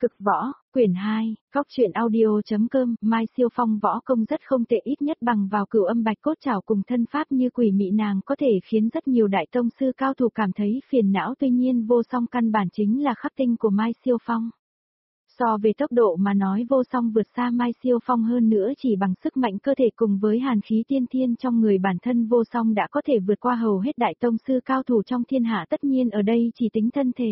Cực võ, quyển 2, góc truyện audio.com, Mai Siêu Phong võ công rất không tệ, ít nhất bằng vào cửu âm bạch cốt trảo cùng thân pháp như quỷ mị nàng có thể khiến rất nhiều đại tông sư cao thủ cảm thấy phiền não, tuy nhiên vô song căn bản chính là khắc tinh của Mai Siêu Phong. So về tốc độ mà nói vô song vượt xa Mai Siêu Phong hơn nữa, chỉ bằng sức mạnh cơ thể cùng với hàn khí tiên thiên trong người bản thân vô song đã có thể vượt qua hầu hết đại tông sư cao thủ trong thiên hạ, tất nhiên ở đây chỉ tính thân thể.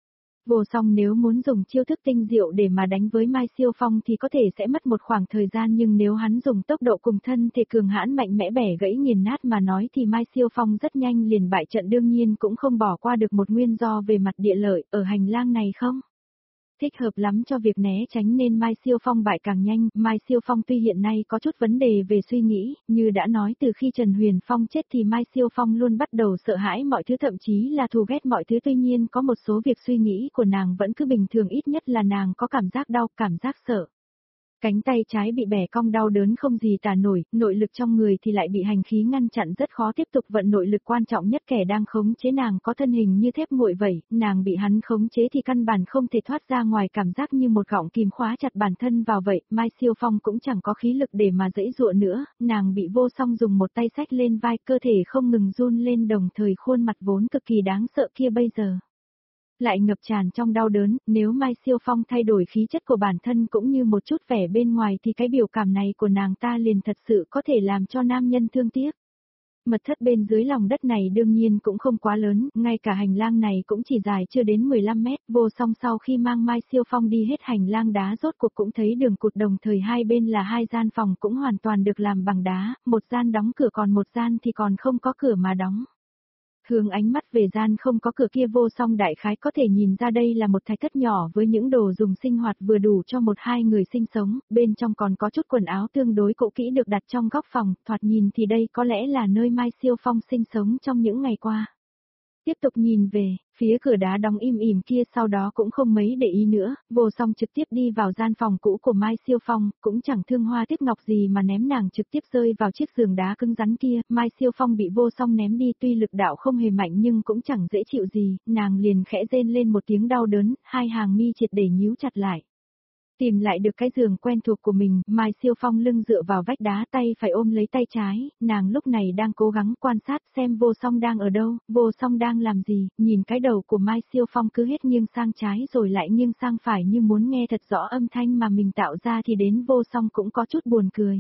Vô song nếu muốn dùng chiêu thức tinh diệu để mà đánh với Mai Siêu Phong thì có thể sẽ mất một khoảng thời gian, nhưng nếu hắn dùng tốc độ cùng thân thể cường hãn mạnh mẽ bẻ gãy nghiền nát mà nói thì Mai Siêu Phong rất nhanh liền bại trận, đương nhiên cũng không bỏ qua được một nguyên do về mặt địa lợi, ở hành lang này không thích hợp lắm cho việc né tránh nên Mai Siêu Phong bại càng nhanh. Mai Siêu Phong tuy hiện nay có chút vấn đề về suy nghĩ, như đã nói từ khi Trần Huyền Phong chết thì Mai Siêu Phong luôn bắt đầu sợ hãi mọi thứ, thậm chí là thù ghét mọi thứ, tuy nhiên có một số việc suy nghĩ của nàng vẫn cứ bình thường, ít nhất là nàng có cảm giác đau, cảm giác sợ. Cánh tay trái bị bẻ cong đau đớn không gì tả nổi, nội lực trong người thì lại bị hành khí ngăn chặn, rất khó tiếp tục vận nội lực, quan trọng nhất kẻ đang khống chế nàng có thân hình như thép nguội vậy, nàng bị hắn khống chế thì căn bản không thể thoát ra ngoài, cảm giác như một gọng kìm khóa chặt bản thân vào vậy. Mai Siêu Phong cũng chẳng có khí lực để mà giãy giụa nữa, nàng bị vô song dùng một tay xách lên vai, cơ thể không ngừng run lên, đồng thời khuôn mặt vốn cực kỳ đáng sợ kia bây giờ lại ngập tràn trong đau đớn. Nếu Mai Siêu Phong thay đổi khí chất của bản thân cũng như một chút vẻ bên ngoài thì cái biểu cảm này của nàng ta liền thật sự có thể làm cho nam nhân thương tiếc. Mật thất bên dưới lòng đất này đương nhiên cũng không quá lớn, ngay cả hành lang này cũng chỉ dài chưa đến 15 mét. Vô song sau khi mang Mai Siêu Phong đi hết hành lang đá rốt cuộc cũng thấy đường cụt, đồng thời hai bên là hai gian phòng cũng hoàn toàn được làm bằng đá, một gian đóng cửa còn một gian thì còn không có cửa mà đóng. Hướng ánh mắt về gian không có cửa kia, vô song đại khái có thể nhìn ra đây là một thạch thất nhỏ với những đồ dùng sinh hoạt vừa đủ cho một hai người sinh sống, bên trong còn có chút quần áo tương đối cũ kỹ được đặt trong góc phòng, thoạt nhìn thì đây có lẽ là nơi Mai Siêu Phong sinh sống trong những ngày qua. Tiếp tục nhìn về, phía cửa đá đóng im ỉm kia sau đó cũng không mấy để ý nữa, vô song trực tiếp đi vào gian phòng cũ của Mai Siêu Phong, cũng chẳng thương hoa tiếc ngọc gì mà ném nàng trực tiếp rơi vào chiếc giường đá cứng rắn kia. Mai Siêu Phong bị vô song ném đi, tuy lực đạo không hề mạnh nhưng cũng chẳng dễ chịu gì, nàng liền khẽ rên lên một tiếng đau đớn, hai hàng mi triệt để nhíu chặt lại. Tìm lại được cái giường quen thuộc của mình, Mai Siêu Phong lưng dựa vào vách đá, tay phải ôm lấy tay trái, nàng lúc này đang cố gắng quan sát xem vô song đang ở đâu, vô song đang làm gì, nhìn cái đầu của Mai Siêu Phong cứ hết nghiêng sang trái rồi lại nghiêng sang phải như muốn nghe thật rõ âm thanh mà mình tạo ra thì đến vô song cũng có chút buồn cười.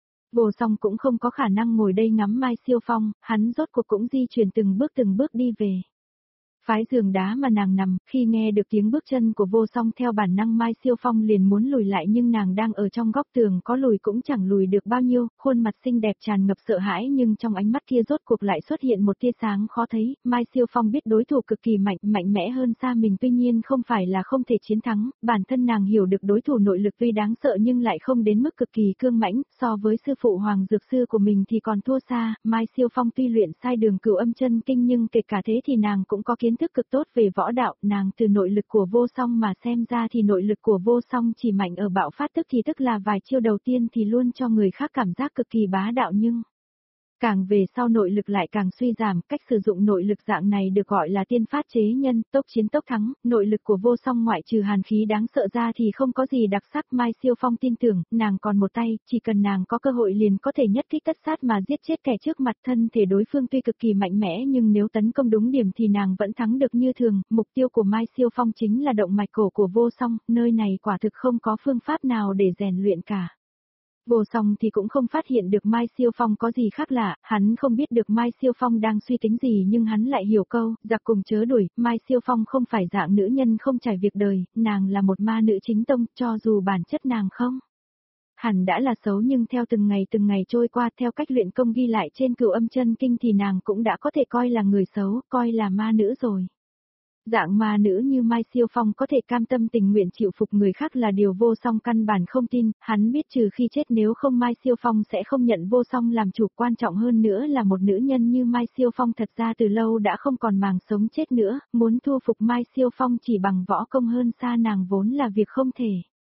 Vô song cũng không có khả năng ngồi đây ngắm Mai Siêu Phong, hắn rốt cuộc cũng di chuyển từng bước đi về phái giường đá mà nàng nằm. Khi nghe được tiếng bước chân của vô song theo bản năng Mai Siêu Phong liền muốn lùi lại, nhưng nàng đang ở trong góc tường, có lùi cũng chẳng lùi được bao nhiêu, khuôn mặt xinh đẹp tràn ngập sợ hãi, nhưng trong ánh mắt kia rốt cuộc lại xuất hiện một tia sáng khó thấy. Mai Siêu Phong biết đối thủ cực kỳ mạnh mẽ hơn xa mình, tuy nhiên không phải là không thể chiến thắng, bản thân nàng hiểu được đối thủ nội lực tuy đáng sợ nhưng lại không đến mức cực kỳ cương mãnh, so với sư phụ Hoàng Dược Sư của mình thì còn thua xa. Mai Siêu Phong tuy luyện sai đường Cửu Âm Chân Kinh nhưng kể cả thế thì nàng cũng có kiến thức cực tốt về võ đạo, nàng từ nội lực của vô song mà xem ra thì nội lực của vô song chỉ mạnh ở bạo phát tức, thì tức là vài chiêu đầu tiên thì luôn cho người khác cảm giác cực kỳ bá đạo, nhưng càng về sau nội lực lại càng suy giảm. Cách sử dụng nội lực dạng này được gọi là tiên phát chế nhân, tốc chiến tốc thắng. Nội lực của vô song ngoại trừ hàn khí đáng sợ ra thì không có gì đặc sắc. Mai Siêu Phong tin tưởng, nàng còn một tay, chỉ cần nàng có cơ hội liền có thể nhất kích tất sát mà giết chết kẻ trước mặt. Thân thể đối phương tuy cực kỳ mạnh mẽ nhưng nếu tấn công đúng điểm thì nàng vẫn thắng được như thường. Mục tiêu của Mai Siêu Phong chính là động mạch cổ của vô song, nơi này quả thực không có phương pháp nào để rèn luyện cả. Vô song thì cũng không phát hiện được Mai Siêu Phong có gì khác lạ, hắn không biết được Mai Siêu Phong đang suy tính gì nhưng hắn lại hiểu câu, giặc cùng chớ đuổi. Mai Siêu Phong không phải dạng nữ nhân không trải việc đời, nàng là một ma nữ chính tông, cho dù bản chất nàng không hẳn đã là xấu nhưng theo từng ngày trôi qua, theo cách luyện công ghi lại trên Cửu Âm Chân Kinh thì nàng cũng đã có thể coi là người xấu, coi là ma nữ rồi. Dạng ma nữ như Mai Siêu Phong có thể cam tâm tình nguyện chịu phục người khác là điều vô song căn bản không tin, hắn biết trừ khi chết nếu không Mai Siêu Phong sẽ không nhận vô song làm chủ, quan trọng hơn nữa là một nữ nhân như Mai Siêu Phong thật ra từ lâu đã không còn màng sống chết nữa, muốn thu phục Mai Siêu Phong chỉ bằng võ công hơn xa nàng vốn là việc không thể.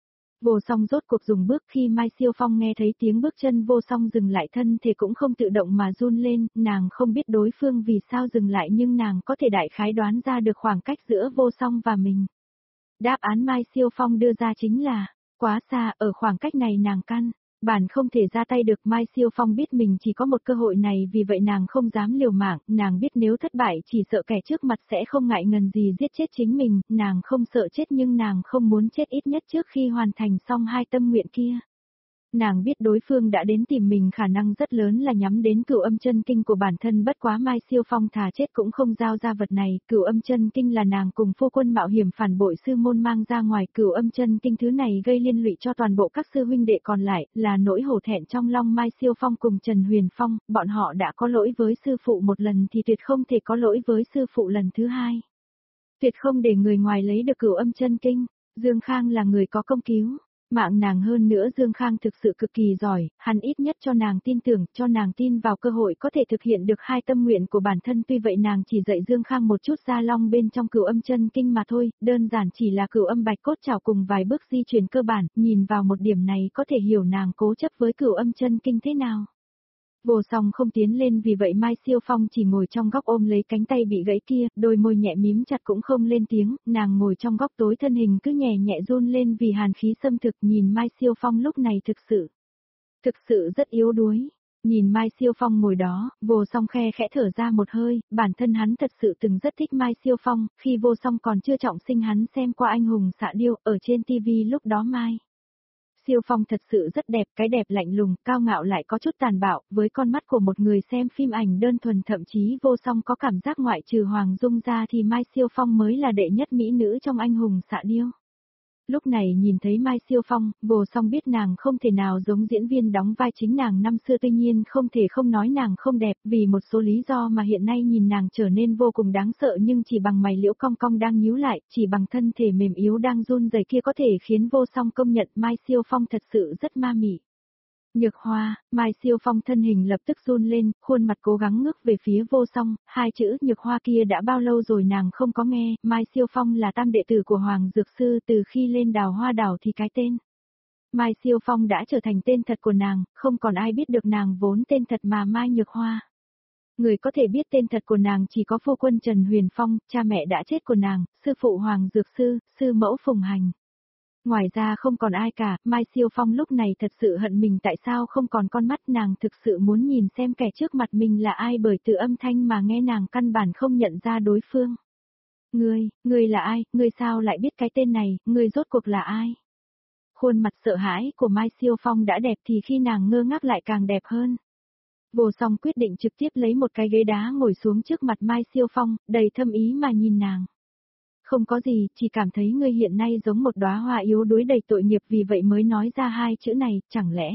Vô song rốt cuộc dùng bước, khi Mai Siêu Phong nghe thấy tiếng bước chân vô song dừng lại, thân thể cũng không tự động mà run lên, nàng không biết đối phương vì sao dừng lại nhưng nàng có thể đại khái đoán ra được khoảng cách giữa vô song và mình. Đáp án Mai Siêu Phong đưa ra chính là, quá xa, ở khoảng cách này nàng căn bản không thể ra tay được. Mai Siêu Phong biết mình chỉ có một cơ hội này, vì vậy nàng không dám liều mạng, nàng biết nếu thất bại chỉ sợ kẻ trước mặt sẽ không ngại ngần gì giết chết chính mình, nàng không sợ chết nhưng nàng không muốn chết ít nhất trước khi hoàn thành xong hai tâm nguyện kia. Nàng biết đối phương đã đến tìm mình khả năng rất lớn là nhắm đến cửu âm chân kinh của bản thân, bất quá Mai Siêu Phong thà chết cũng không giao ra vật này. Cửu âm chân kinh là nàng cùng phu quân mạo hiểm phản bội sư môn mang ra ngoài, cửu âm chân kinh thứ này gây liên lụy cho toàn bộ các sư huynh đệ còn lại, là nỗi hổ thẹn trong lòng Mai Siêu Phong cùng Trần Huyền Phong, bọn họ đã có lỗi với sư phụ một lần thì tuyệt không thể có lỗi với sư phụ lần thứ hai. Tuyệt không để người ngoài lấy được cửu âm chân kinh. Dương Khang là người có công cứu mạng nàng, hơn nữa Dương Khang thực sự cực kỳ giỏi, hắn ít nhất cho nàng tin tưởng, cho nàng tin vào cơ hội có thể thực hiện được hai tâm nguyện của bản thân. Tuy vậy nàng chỉ dạy Dương Khang một chút gia long bên trong cửu âm chân kinh mà thôi, đơn giản chỉ là cửu âm bạch cốt trảo cùng vài bước di chuyển cơ bản, nhìn vào một điểm này có thể hiểu nàng cố chấp với cửu âm chân kinh thế nào. Vô Song không tiến lên, vì vậy Mai Siêu Phong chỉ ngồi trong góc ôm lấy cánh tay bị gãy kia, đôi môi nhẹ mím chặt cũng không lên tiếng, nàng ngồi trong góc tối thân hình cứ nhẹ nhẹ run lên vì hàn khí xâm thực. Nhìn Mai Siêu Phong lúc này thực sự rất yếu đuối. Nhìn Mai Siêu Phong ngồi đó, Vô Song khe khẽ thở ra một hơi, bản thân hắn thật sự từng rất thích Mai Siêu Phong, khi Vô Song còn chưa trọng sinh hắn xem qua Anh hùng xạ điêu, ở trên TV lúc đó Mai Siêu Phong thật sự rất đẹp, cái đẹp lạnh lùng, cao ngạo lại có chút tàn bạo, với con mắt của một người xem phim ảnh đơn thuần, thậm chí Vô Song có cảm giác ngoại trừ Hoàng Dung ra thì Mai Siêu Phong mới là đệ nhất mỹ nữ trong Anh hùng xạ điêu. Lúc này nhìn thấy Mai Siêu Phong, Vô Song biết nàng không thể nào giống diễn viên đóng vai chính nàng năm xưa, tuy nhiên không thể không nói nàng không đẹp, vì một số lý do mà hiện nay nhìn nàng trở nên vô cùng đáng sợ, nhưng chỉ bằng mày liễu cong cong đang nhíu lại, chỉ bằng thân thể mềm yếu đang run rẩy kia có thể khiến Vô Song công nhận Mai Siêu Phong thật sự rất ma mị. Nhược Hoa, Mai Siêu Phong thân hình lập tức run lên, khuôn mặt cố gắng ngước về phía Vô Song, hai chữ Nhược Hoa kia đã bao lâu rồi nàng không có nghe. Mai Siêu Phong là tam đệ tử của Hoàng Dược Sư, từ khi lên Đào Hoa Đảo thì cái tên Mai Siêu Phong đã trở thành tên thật của nàng, không còn ai biết được nàng vốn tên thật mà Mai Nhược Hoa. Người có thể biết tên thật của nàng chỉ có phu quân Trần Huyền Phong, cha mẹ đã chết của nàng, sư phụ Hoàng Dược Sư, sư mẫu Phùng Hành. Ngoài ra không còn ai cả. Mai Siêu Phong lúc này thật sự hận mình tại sao không còn con mắt, nàng thực sự muốn nhìn xem kẻ trước mặt mình là ai, bởi từ âm thanh mà nghe nàng căn bản không nhận ra đối phương. Ngươi là ai, ngươi sao lại biết cái tên này, ngươi rốt cuộc là ai? Khuôn mặt sợ hãi của Mai Siêu Phong đã đẹp thì khi nàng ngơ ngác lại càng đẹp hơn. Vô Song quyết định trực tiếp lấy một cái ghế đá ngồi xuống trước mặt Mai Siêu Phong, đầy thâm ý mà nhìn nàng. Không có gì, chỉ cảm thấy ngươi hiện nay giống một đóa hoa yếu đuối đầy tội nghiệp, vì vậy mới nói ra hai chữ này. Chẳng lẽ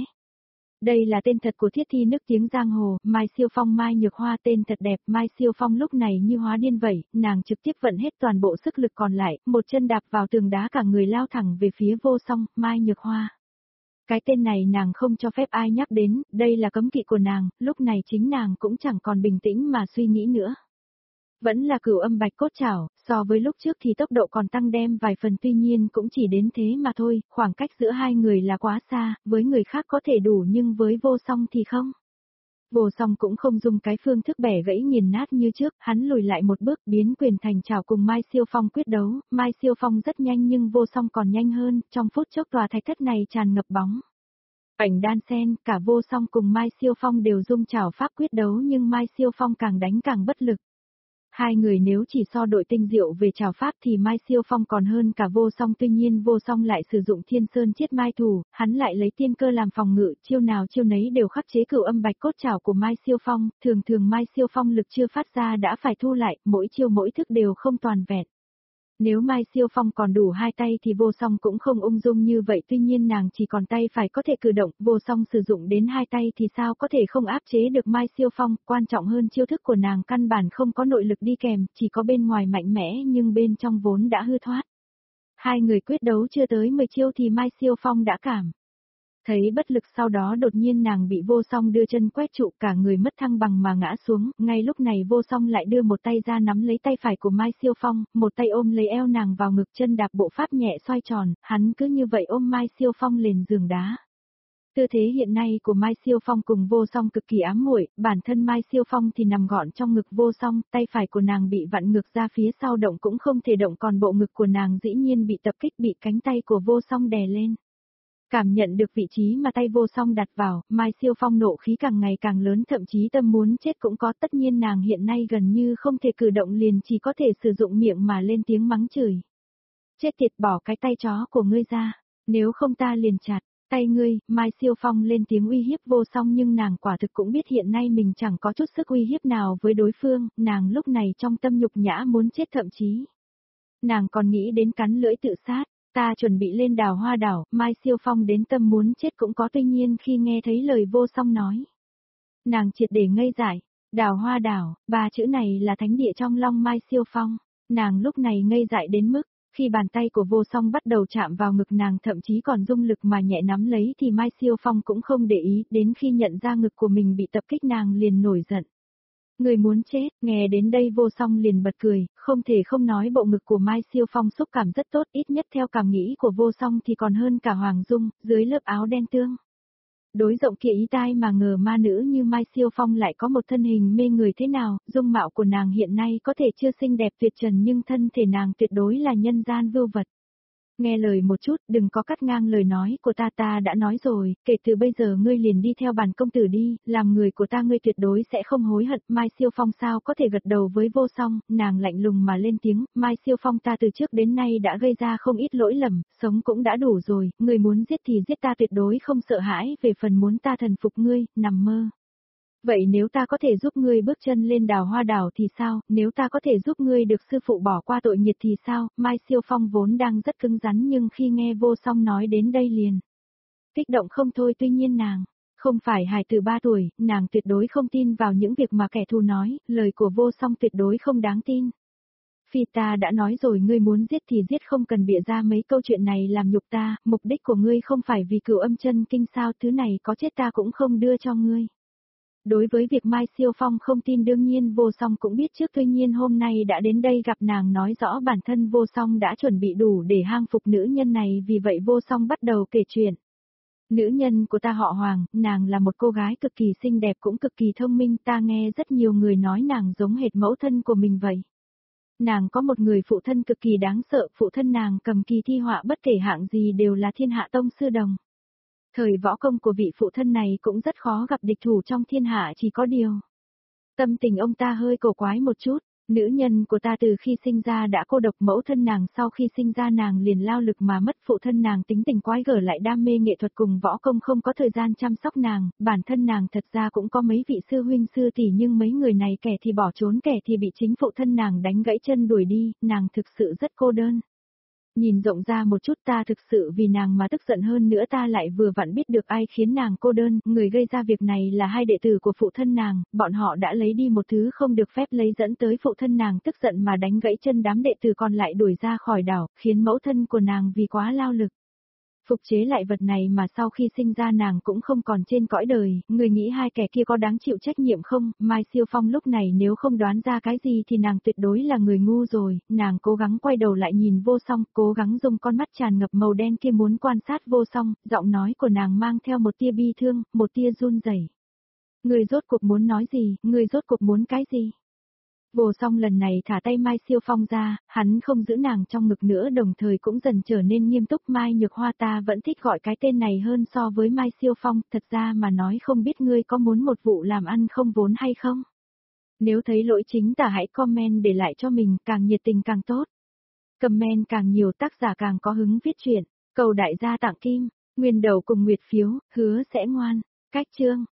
đây là tên thật của thiết thi nức tiếng giang hồ, Mai Siêu Phong Mai Nhược Hoa, tên thật đẹp. Mai Siêu Phong lúc này như hóa điên vậy, nàng trực tiếp vận hết toàn bộ sức lực còn lại, một chân đạp vào tường đá, cả người lao thẳng về phía Vô Song. Mai Nhược Hoa, cái tên này nàng không cho phép ai nhắc đến, đây là cấm kỵ của nàng. Lúc này chính nàng cũng chẳng còn bình tĩnh mà suy nghĩ nữa. Vẫn là cửu âm bạch cốt trảo, so với lúc trước thì tốc độ còn tăng đem vài phần, tuy nhiên cũng chỉ đến thế mà thôi, khoảng cách giữa hai người là quá xa, với người khác có thể đủ nhưng với Vô Song thì không. Vô Song cũng không dùng cái phương thức bẻ gãy nghiền nát như trước, hắn lùi lại một bước, biến quyền thành trảo cùng Mai Siêu Phong quyết đấu. Mai Siêu Phong rất nhanh nhưng Vô Song còn nhanh hơn, trong phút chốc tòa thạch thất này tràn ngập bóng ảnh đan sen, cả Vô Song cùng Mai Siêu Phong đều dùng trảo pháp quyết đấu, nhưng Mai Siêu Phong càng đánh càng bất lực. Hai người nếu chỉ so đội tinh diệu về trảo pháp thì Mai Siêu Phong còn hơn cả Vô Song, tuy nhiên Vô Song lại sử dụng Thiên Sơn Chiết Mai Thủ, hắn lại lấy tiên cơ làm phòng ngự, chiêu nào chiêu nấy đều khắc chế cửu âm bạch cốt trảo của Mai Siêu Phong, thường Mai Siêu Phong lực chưa phát ra đã phải thu lại, mỗi chiêu mỗi thức đều không toàn vẹn. Nếu Mai Siêu Phong còn đủ hai tay thì Vô Song cũng không ung dung như vậy, tuy nhiên nàng chỉ còn tay phải có thể cử động, Vô Song sử dụng đến hai tay thì sao có thể không áp chế được Mai Siêu Phong, quan trọng hơn chiêu thức của nàng căn bản không có nội lực đi kèm, chỉ có bên ngoài mạnh mẽ nhưng bên trong vốn đã hư thoát. Hai người quyết đấu chưa tới 10 chiêu thì Mai Siêu Phong đã cảm thấy bất lực, sau đó đột nhiên nàng bị Vô Song đưa chân quét trụ, cả người mất thăng bằng mà ngã xuống. Ngay lúc này Vô Song lại đưa một tay ra nắm lấy tay phải của Mai Siêu Phong, một tay ôm lấy eo nàng vào ngực, chân đạp bộ pháp nhẹ xoay tròn, hắn cứ như vậy ôm Mai Siêu Phong lên giường đá. Tư thế hiện nay của Mai Siêu Phong cùng Vô Song cực kỳ ám muội, bản thân Mai Siêu Phong thì nằm gọn trong ngực Vô Song, tay phải của nàng bị vặn ngược ra phía sau động cũng không thể động, còn bộ ngực của nàng dĩ nhiên bị tập kích, bị cánh tay của Vô Song đè lên. Cảm nhận được vị trí mà tay Vô Song đặt vào, Mai Siêu Phong nộ khí càng ngày càng lớn, thậm chí tâm muốn chết cũng có. Tất nhiên nàng hiện nay gần như không thể cử động, liền chỉ có thể sử dụng miệng mà lên tiếng mắng chửi. Chết tiệt, bỏ cái tay chó của ngươi ra, nếu không ta liền chặt tay ngươi. Mai Siêu Phong lên tiếng uy hiếp Vô Song, nhưng nàng quả thực cũng biết hiện nay mình chẳng có chút sức uy hiếp nào với đối phương, nàng lúc này trong tâm nhục nhã muốn chết, thậm chí nàng còn nghĩ đến cắn lưỡi tự sát. Ta chuẩn bị lên Đào Hoa đảo. Mai Siêu Phong đến tâm muốn chết cũng có, tuy nhiên khi nghe thấy lời Vô Song nói, nàng triệt để ngây dại. Đào Hoa đảo, ba chữ này là thánh địa trong lòng Mai Siêu Phong, nàng lúc này ngây dại đến mức, khi bàn tay của Vô Song bắt đầu chạm vào ngực nàng, thậm chí còn dung lực mà nhẹ nắm lấy, thì Mai Siêu Phong cũng không để ý, đến khi nhận ra ngực của mình bị tập kích nàng liền nổi giận. Người muốn chết. Nghe đến đây Vô Song liền bật cười, không thể không nói bộ ngực của Mai Siêu Phong xúc cảm rất tốt, ít nhất theo cảm nghĩ của Vô Song thì còn hơn cả Hoàng Dung, dưới lớp áo đen tương đối rộng kia ý tai mà ngờ ma nữ như Mai Siêu Phong lại có một thân hình mê người thế nào. Dung mạo của nàng hiện nay có thể chưa xinh đẹp tuyệt trần, nhưng thân thể nàng tuyệt đối là nhân gian vưu vật. Nghe lời một chút, đừng có cắt ngang lời nói của ta, ta đã nói rồi, kể từ bây giờ ngươi liền đi theo bản công tử đi, làm người của ta ngươi tuyệt đối sẽ không hối hận. Mai Siêu Phong sao có thể gật đầu với Vô Song, nàng lạnh lùng mà lên tiếng, Mai Siêu Phong, ta từ trước đến nay đã gây ra không ít lỗi lầm, sống cũng đã đủ rồi, ngươi muốn giết thì giết, ta tuyệt đối không sợ hãi, về phần muốn ta thần phục ngươi, nằm mơ. Vậy nếu ta có thể giúp ngươi bước chân lên Đào Hoa đảo thì sao, nếu ta có thể giúp ngươi được sư phụ bỏ qua tội nghiệp thì sao? Mai Siêu Phong vốn đang rất cứng rắn, nhưng khi nghe Vô Song nói đến đây liền kích động không thôi. Tuy nhiên nàng không phải hài tử 3 tuổi, nàng tuyệt đối không tin vào những việc mà kẻ thù nói, lời của Vô Song tuyệt đối không đáng tin. Phi, ta đã nói rồi, ngươi muốn giết thì giết, không cần bịa ra mấy câu chuyện này làm nhục ta, mục đích của ngươi không phải vì Cửu Âm Chân Kinh sao, thứ này có chết ta cũng không đưa cho ngươi. Đối với việc Mai Siêu Phong không tin đương nhiên Vô Song cũng biết trước, tuy nhiên hôm nay đã đến đây gặp nàng nói rõ bản thân Vô Song đã chuẩn bị đủ để hang phục nữ nhân này, vì vậy Vô Song bắt đầu kể chuyện. Nữ nhân của ta họ Hoàng, nàng là một cô gái cực kỳ xinh đẹp cũng cực kỳ thông minh, ta nghe rất nhiều người nói nàng giống hệt mẫu thân của mình vậy. Nàng có một người phụ thân cực kỳ đáng sợ, phụ thân nàng cầm kỳ thi họa bất kể hạng gì đều là thiên hạ tông sư đồng. Thời võ công của vị phụ thân này cũng rất khó gặp địch thủ trong thiên hạ, chỉ có điều tâm tình ông ta hơi cổ quái một chút. Nữ nhân của ta từ khi sinh ra đã cô độc, mẫu thân nàng sau khi sinh ra nàng liền lao lực mà mất, phụ thân nàng tính tình quái gở lại đam mê nghệ thuật cùng võ công, không có thời gian chăm sóc nàng, bản thân nàng thật ra cũng có mấy vị sư huynh sư tỷ, nhưng mấy người này kẻ thì bỏ trốn, kẻ thì bị chính phụ thân nàng đánh gãy chân đuổi đi, nàng thực sự rất cô đơn. Nhìn rộng ra một chút, ta thực sự vì nàng mà tức giận, hơn nữa ta lại vừa vặn biết được ai khiến nàng cô đơn, người gây ra việc này là 2 đệ tử của phụ thân nàng, bọn họ đã lấy đi một thứ không được phép lấy, dẫn tới phụ thân nàng tức giận mà đánh gãy chân đám đệ tử còn lại, đuổi ra khỏi đảo, khiến mẫu thân của nàng vì quá lao lực phục chế lại vật này mà sau khi sinh ra nàng cũng không còn trên cõi đời. Người nghĩ 2 kẻ kia có đáng chịu trách nhiệm không? Mai Siêu Phong lúc này nếu không đoán ra cái gì thì nàng tuyệt đối là người ngu rồi. Nàng cố gắng quay đầu lại nhìn Vô Song, cố gắng dùng con mắt tràn ngập màu đen kia muốn quan sát Vô Song, giọng nói của nàng mang theo một tia bi thương, một tia run rẩy. Người rốt cuộc muốn nói gì, người rốt cuộc muốn cái gì? Vô Song lần này thả tay Mai Siêu Phong ra, hắn không giữ nàng trong ngực nữa, đồng thời cũng dần trở nên nghiêm túc. Mai Nhược Hoa, ta vẫn thích gọi cái tên này hơn so với Mai Siêu Phong, thật ra mà nói không biết ngươi có muốn một vụ làm ăn không vốn hay không? Nếu thấy lỗi chính tả hãy comment để lại cho mình, càng nhiệt tình càng tốt. Comment càng nhiều tác giả càng có hứng viết chuyện, cầu đại gia tặng kim, nguyên đầu cùng nguyệt phiếu, hứa sẽ ngoan, cách chương.